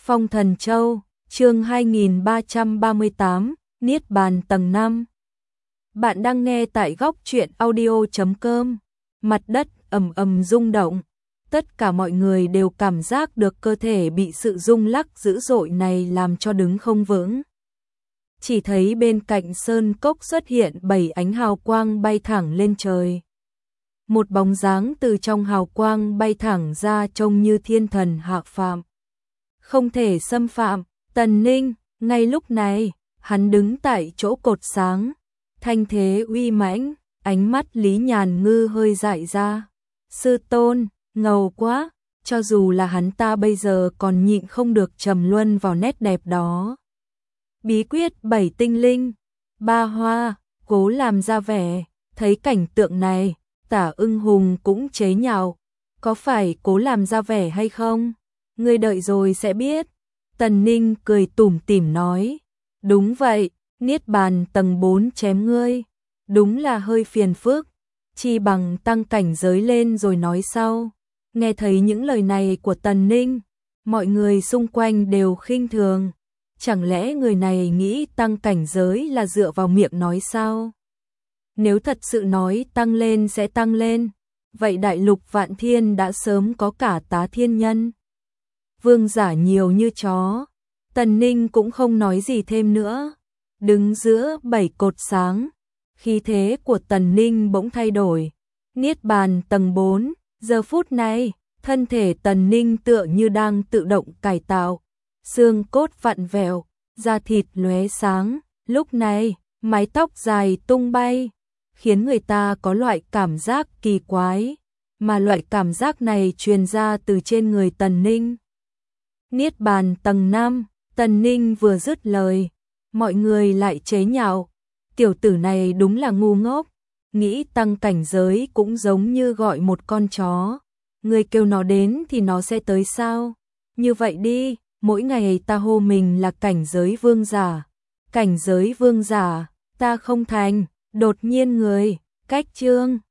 Phong Thần Châu, chương 2338, Niết Bàn tầng 5. Bạn đang nghe tại góc truyện audio.com. Mặt đất ầm ầm rung động. Tất cả mọi người đều cảm giác được cơ thể bị sự rung lắc dữ dội này làm cho đứng không vững. Chỉ thấy bên cạnh sơn cốc xuất hiện 7 ánh hào quang bay thẳng lên trời. Một bóng dáng từ trong hào quang bay thẳng ra trông như thiên thần hạ phàm. Không thể xâm phạm, Tần Ninh, ngay lúc này, hắn đứng tại chỗ cột sáng, thanh thế uy mãnh, ánh mắt Lý Nhàn Ngư hơi dại ra. Sư tôn, ngầu quá, cho dù là hắn ta bây giờ còn nhịn không được trầm luân vào nét đẹp đó. Bí quyết 7 tinh linh, Ba Hoa, cố làm ra vẻ, thấy cảnh tượng này, Tả Ưng Hùng cũng chế nhạo, có phải cố làm ra vẻ hay không? Ngươi đợi rồi sẽ biết. Tần Ninh cười tủm tỉm nói, đúng vậy, Niết Bàn tầng 4 chém ngươi, đúng là hơi phiền phức, chi bằng tăng cảnh giới lên rồi nói sau. Nghe thấy những lời này của Tần Ninh, mọi người xung quanh đều khinh thường, chẳng lẽ người này nghĩ tăng cảnh giới là dựa vào miệng nói sao? Nếu thật sự nói tăng lên sẽ tăng lên, vậy đại lục Vạn Thiên đã sớm có cả tá thiên nhân. Vương giả nhiều như chó, Tần Ninh cũng không nói gì thêm nữa. Đứng giữa 7 cột sáng, khí thế của Tần Ninh bỗng thay đổi. Niết Bàn tầng 4, giờ phút này, thân thể Tần Ninh tựa như đang tự động cải tạo. Xương cốt vặn vẹo, da thịt lóe sáng, lúc này, mái tóc dài tung bay, khiến người ta có loại cảm giác kỳ quái, mà loại cảm giác này truyền ra từ trên người Tần Ninh. Niết Bàn tầng 5, Tần Ninh vừa dứt lời, mọi người lại chế nhạo, tiểu tử này đúng là ngu ngốc, nghĩ tăng cảnh giới cũng giống như gọi một con chó, người kêu nó đến thì nó sẽ tới sao? Như vậy đi, mỗi ngày ta hô mình là cảnh giới vương giả, cảnh giới vương giả, ta không thành, đột nhiên người, cách chương